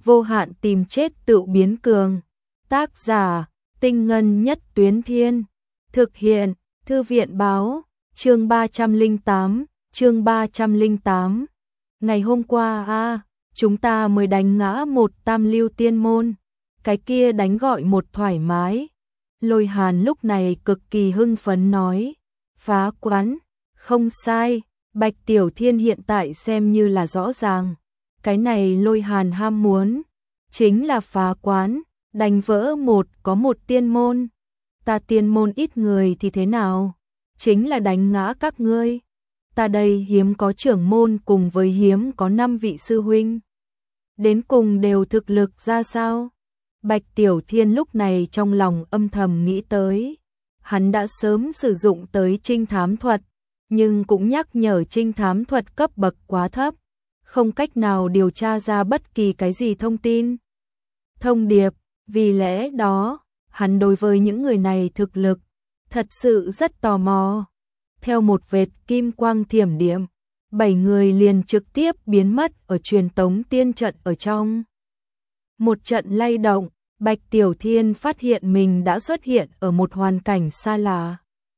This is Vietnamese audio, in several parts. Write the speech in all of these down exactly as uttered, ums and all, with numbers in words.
vô hạn tìm chết tự biến cường. Tác giả, Tinh Ngân Nhất Tuyến Thiên. Thực hiện, Thư viện Báo, chương ba trăm lẻ tám, chương ba trăm lẻ tám. Ngày hôm qua a, à, chúng ta mới đánh ngã một tam lưu tiên môn, cái kia đánh gọi một thoải mái. Lôi Hàn lúc này cực kỳ hưng phấn nói, phá quán, không sai, Bạch Tiểu Thiên hiện tại xem như là rõ ràng. Cái này Lôi Hàn ham muốn, chính là phá quán, đánh vỡ một có một tiên môn. Ta tiên môn ít người thì thế nào? Chính là đánh ngã các ngươi. Ta đây hiếm có trưởng môn cùng với hiếm có năm vị sư huynh. Đến cùng đều thực lực ra sao? Bạch Tiểu Thiên lúc này trong lòng âm thầm nghĩ tới. Hắn đã sớm sử dụng tới trinh thám thuật, nhưng cũng nhắc nhở trinh thám thuật cấp bậc quá thấp, không cách nào điều tra ra bất kỳ cái gì thông tin. Thông điệp, vì lẽ đó, hắn đối với những người này thực lực, thật sự rất tò mò. Theo một vệt kim quang thiểm điểm, bảy người liền trực tiếp biến mất ở truyền tống tiên trận ở trong. Một trận lay động, Bạch Tiểu Thiên phát hiện mình đã xuất hiện ở một hoàn cảnh xa lạ.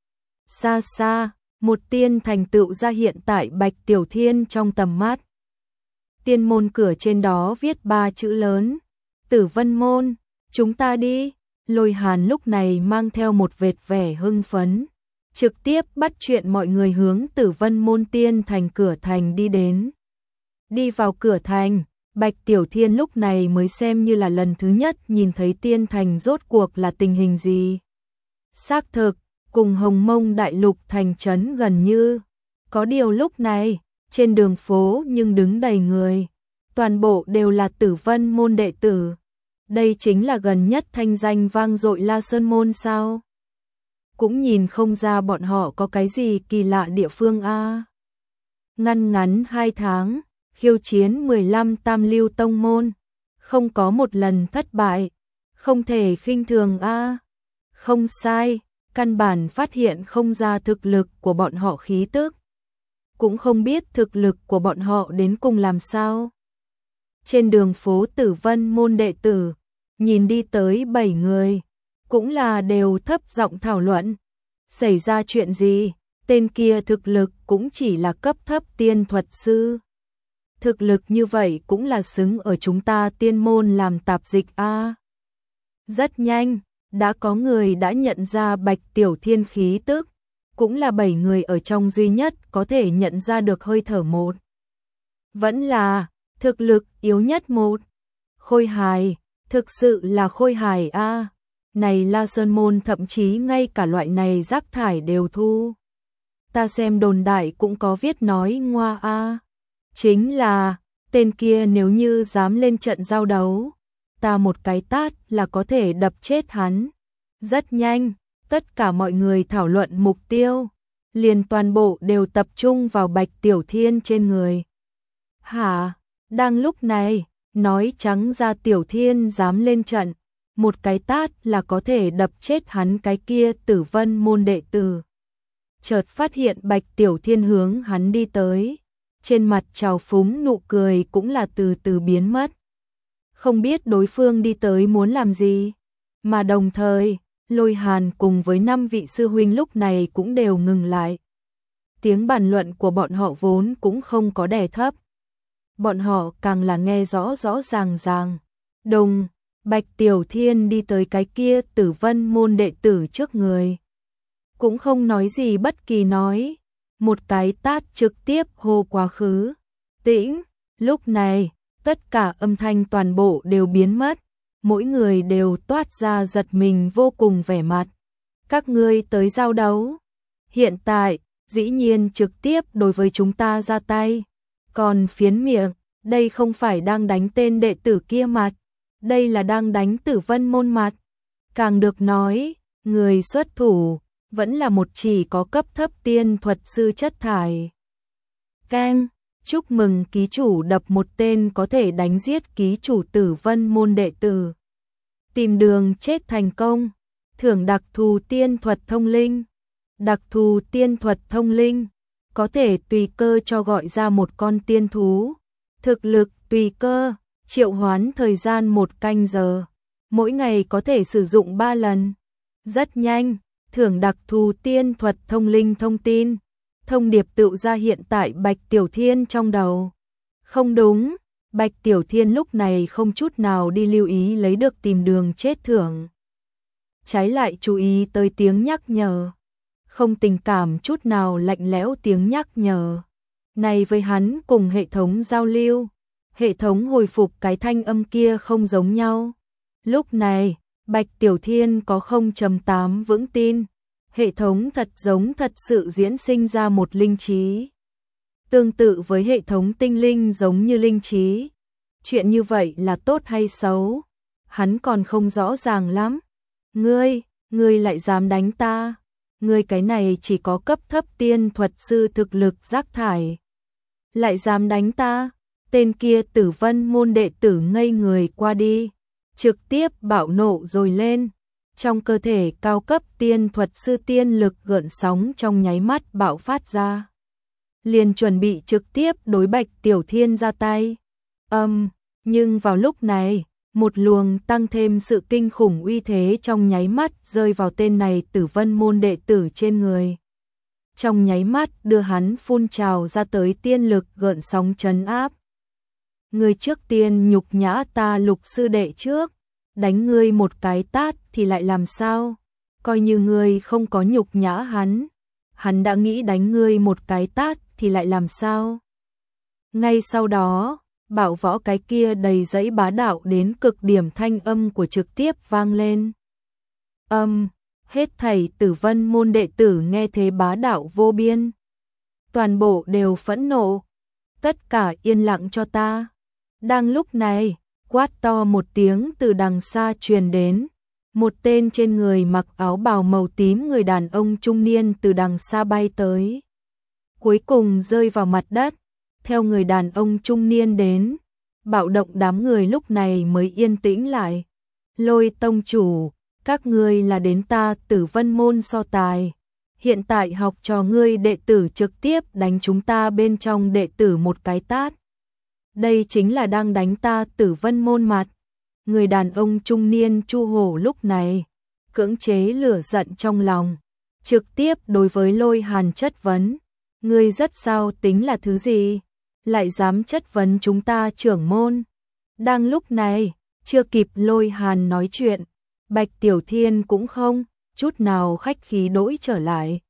Xa xa, một tiên thành tựu ra hiện tại Bạch Tiểu Thiên trong tầm mắt. Tiên môn cửa trên đó viết ba chữ lớn, Tử Vân Môn, chúng ta đi. Lôi Hàn lúc này mang theo một vệt vẻ hưng phấn, trực tiếp bắt chuyện mọi người hướng Tử Vân Môn tiên thành cửa thành đi đến. Đi vào cửa thành, Bạch Tiểu Thiên lúc này mới xem như là lần thứ nhất nhìn thấy tiên thành rốt cuộc là tình hình gì. Xác thực, cùng Hồng Mông Đại Lục thành trấn gần như. Có điều lúc này, trên đường phố nhưng đứng đầy người. Toàn bộ đều là Tử Vân Môn đệ tử. Đây chính là gần nhất thanh danh vang dội La Sơn Môn sao? Cũng nhìn không ra bọn họ có cái gì kỳ lạ địa phương a. À. Ngăn ngắn hai tháng, khiêu chiến mười lăm tam lưu tông môn, không có một lần thất bại, không thể khinh thường a. À. Không sai, căn bản phát hiện không ra thực lực của bọn họ khí tức, cũng không biết thực lực của bọn họ đến cùng làm sao. Trên đường phố Tử Vân Môn đệ tử, nhìn đi tới bảy người, cũng là đều thấp giọng thảo luận. Xảy ra chuyện gì? Tên kia thực lực cũng chỉ là cấp thấp tiên thuật sư. Thực lực như vậy cũng là xứng ở chúng ta tiên môn làm tạp dịch a. À. Rất nhanh, đã có người đã nhận ra Bạch Tiểu Thiên khí tức, cũng là bảy người ở trong duy nhất có thể nhận ra được hơi thở một. Vẫn là thực lực yếu nhất một. Khôi hài, thực sự là khôi hài a. À. Này La Sơn Môn thậm chí ngay cả loại này rác thải đều thu. Ta xem đồn đại cũng có viết nói ngoa a. À. Chính là, tên kia nếu như dám lên trận giao đấu, ta một cái tát là có thể đập chết hắn. Rất nhanh, tất cả mọi người thảo luận mục tiêu, liền toàn bộ đều tập trung vào Bạch Tiểu Thiên trên người. Hả? Đang lúc này, nói trắng ra Tiểu Thiên dám lên trận, một cái tát là có thể đập chết hắn cái kia Tử Vân Môn đệ tử. Chợt phát hiện Bạch Tiểu Thiên hướng hắn đi tới, trên mặt trào phúng nụ cười cũng là từ từ biến mất. Không biết đối phương đi tới muốn làm gì, mà đồng thời, Lôi Hàn cùng với năm vị sư huynh lúc này cũng đều ngừng lại. Tiếng bàn luận của bọn họ vốn cũng không có đè thấp. Bọn họ càng là nghe rõ rõ ràng ràng. Đùng, Bạch Tiểu Thiên đi tới cái kia Tử Vân Môn đệ tử trước người. Cũng không nói gì bất kỳ nói. Một cái tát trực tiếp hô quá khứ. Tĩnh, lúc này, tất cả âm thanh toàn bộ đều biến mất. Mỗi người đều toát ra giật mình vô cùng vẻ mặt. Các ngươi tới giao đấu. Hiện tại, dĩ nhiên trực tiếp đối với chúng ta ra tay. Còn phiến miệng, đây không phải đang đánh tên đệ tử kia mặt. Đây là đang đánh Tử Vân Môn mặt. Càng được nói, người xuất thủ, vẫn là một chỉ có cấp thấp tiên thuật sư chất thải. Keng, chúc mừng ký chủ đập một tên có thể đánh giết ký chủ Tử Vân Môn đệ tử. Tìm đường chết thành công. Thưởng đặc thù tiên thuật thông linh. Đặc thù tiên thuật thông linh, có thể tùy cơ cho gọi ra một con tiên thú. Thực lực tùy cơ, triệu hoán thời gian một canh giờ, mỗi ngày có thể sử dụng ba lần. Rất nhanh, thưởng đặc thù tiên thuật thông linh thông tin, thông điệp tự ra hiện tại Bạch Tiểu Thiên trong đầu. Không đúng, Bạch Tiểu Thiên lúc này không chút nào đi lưu ý lấy được tìm đường chết thưởng. Trái lại chú ý tới tiếng nhắc nhở. Không tình cảm chút nào lạnh lẽo tiếng nhắc nhở. Này với hắn cùng hệ thống giao lưu, hệ thống hồi phục cái thanh âm kia không giống nhau. Lúc này, Bạch Tiểu Thiên có không chấm tám vững tin, hệ thống thật giống thật sự diễn sinh ra một linh trí. Tương tự với hệ thống tinh linh giống như linh trí. Chuyện như vậy là tốt hay xấu? Hắn còn không rõ ràng lắm. Ngươi, ngươi lại dám đánh ta? Ngươi cái này chỉ có cấp thấp tiên thuật sư thực lực rác thải. Lại dám đánh ta? Tên kia Tử Vân môn đệ tử ngây người qua đi, trực tiếp bạo nộ rồi lên. Trong cơ thể cao cấp tiên thuật sư tiên lực gợn sóng trong nháy mắt bạo phát ra. Liền chuẩn bị trực tiếp đối Bạch Tiểu Thiên ra tay. Âm, um, nhưng vào lúc này, một luồng tăng thêm sự kinh khủng uy thế trong nháy mắt rơi vào tên này Tử Vân môn đệ tử trên người. Trong nháy mắt đưa hắn phun trào ra tới tiên lực gợn sóng trấn áp. Ngươi trước tiên nhục nhã ta Lục sư đệ trước, đánh ngươi một cái tát thì lại làm sao? Coi như ngươi không có nhục nhã hắn, hắn đã nghĩ đánh ngươi một cái tát thì lại làm sao? Ngay sau đó, Bảo Võ cái kia đầy dẫy bá đạo đến cực điểm thanh âm của trực tiếp vang lên. Âm, um, hết thảy Tử Vân môn đệ tử nghe thế bá đạo vô biên. Toàn bộ đều phẫn nộ. Tất cả yên lặng cho ta. Đang lúc này, quát to một tiếng từ đằng xa truyền đến. Một tên trên người mặc áo bào màu tím người đàn ông trung niên từ đằng xa bay tới. Cuối cùng rơi vào mặt đất. Theo người đàn ông trung niên đến, bạo động đám người lúc này mới yên tĩnh lại. Lôi tông chủ, các ngươi là đến ta Tử Vân môn so tài. Hiện tại học trò ngươi đệ tử trực tiếp đánh chúng ta bên trong đệ tử một cái tát. Đây chính là đang đánh ta Tử Vân môn mặt. Người đàn ông trung niên Chu Hổ lúc này cưỡng chế lửa giận trong lòng, trực tiếp đối với Lôi Hàn chất vấn. Ngươi rất sao tính là thứ gì? Lại dám chất vấn chúng ta trưởng môn. Đang lúc này, chưa kịp Lôi Hàn nói chuyện, Bạch Tiểu Thiên cũng không chút nào khách khí đổi trở lại.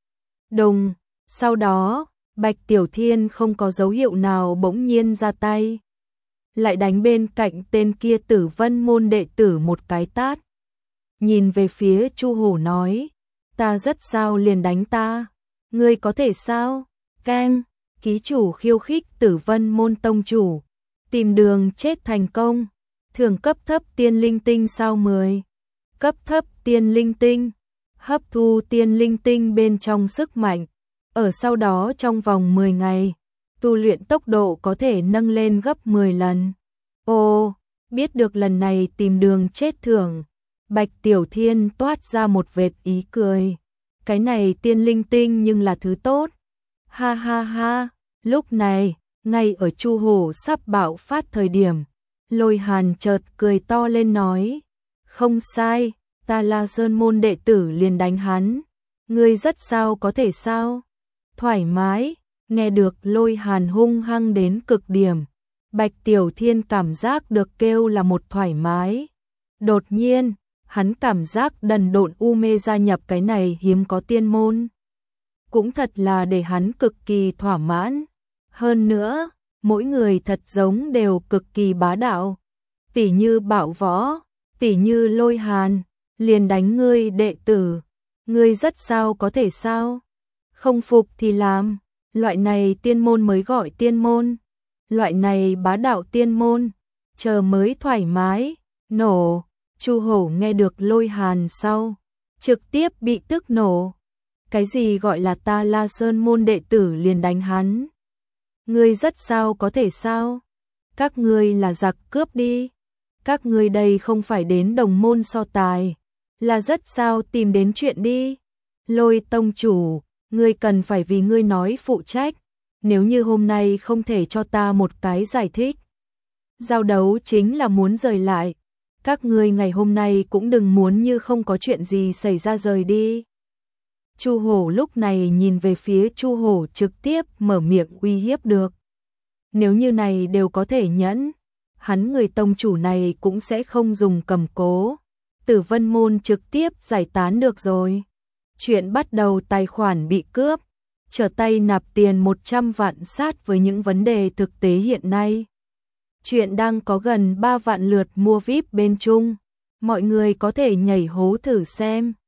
Đùng, sau đó, Bạch Tiểu Thiên không có dấu hiệu nào bỗng nhiên ra tay. Lại đánh bên cạnh tên kia Tử Vân môn đệ tử một cái tát. Nhìn về phía Chu Hổ nói, ta rất sao liền đánh ta, ngươi có thể sao? Keng, ký chủ khiêu khích Tử Vân môn tông chủ, tìm đường chết thành công, thưởng cấp thấp tiên linh tinh sao mười. Cấp thấp tiên linh tinh, hấp thu tiên linh tinh bên trong sức mạnh, ở sau đó trong vòng mười ngày, tu luyện tốc độ có thể nâng lên gấp mười lần. Ô, biết được lần này tìm đường chết thưởng, Bạch Tiểu Thiên toát ra một vệt ý cười. Cái này tiên linh tinh nhưng là thứ tốt. Ha ha ha, lúc này, ngay ở Chu Hổ sắp bạo phát thời điểm, Lôi Hàn chợt cười to lên nói, không sai, ta là Sơn môn đệ tử liền đánh hắn. Ngươi rất sao có thể sao? Thoải mái, nghe được Lôi Hàn hung hăng đến cực điểm. Bạch Tiểu Thiên cảm giác được kêu là một thoải mái. Đột nhiên, hắn cảm giác đần độn u mê gia nhập cái này hiếm có tiên môn. Cũng thật là để hắn cực kỳ thỏa mãn. Hơn nữa, mỗi người thật giống đều cực kỳ bá đạo. Tỉ như Bảo Võ, tỉ như Lôi Hàn, liền đánh ngươi đệ tử. Ngươi rất sao có thể sao? Không phục thì làm, loại này tiên môn mới gọi tiên môn. Loại này bá đạo tiên môn, chờ mới thoải mái, nổ. Chu Hổ nghe được Lôi Hàn sau, trực tiếp bị tức nổ. Cái gì gọi là ta La Sơn môn đệ tử liền đánh hắn? Ngươi rất sao có thể sao? Các ngươi là giặc cướp đi. Các ngươi đây không phải đến đồng môn so tài, là rất sao tìm đến chuyện đi. Lôi tông chủ, ngươi cần phải vì ngươi nói phụ trách. Nếu như hôm nay không thể cho ta một cái giải thích, Giao đấu chính là muốn rời lại. Các ngươi ngày hôm nay cũng đừng muốn như không có chuyện gì xảy ra rời đi. Chu Hổ lúc này nhìn về phía Chu Hổ trực tiếp mở miệng uy hiếp được. Nếu như này đều có thể nhẫn, hắn người tông chủ này cũng sẽ không dùng cầm cố. Tử Vân Môn trực tiếp giải tán được rồi. Chuyện bắt đầu tài khoản bị cướp, trở tay nạp tiền một trăm vạn sát với những vấn đề thực tế hiện nay. Chuyện đang có gần ba vạn lượt mua vi ai pi bên Trung. Mọi người có thể nhảy hố thử xem.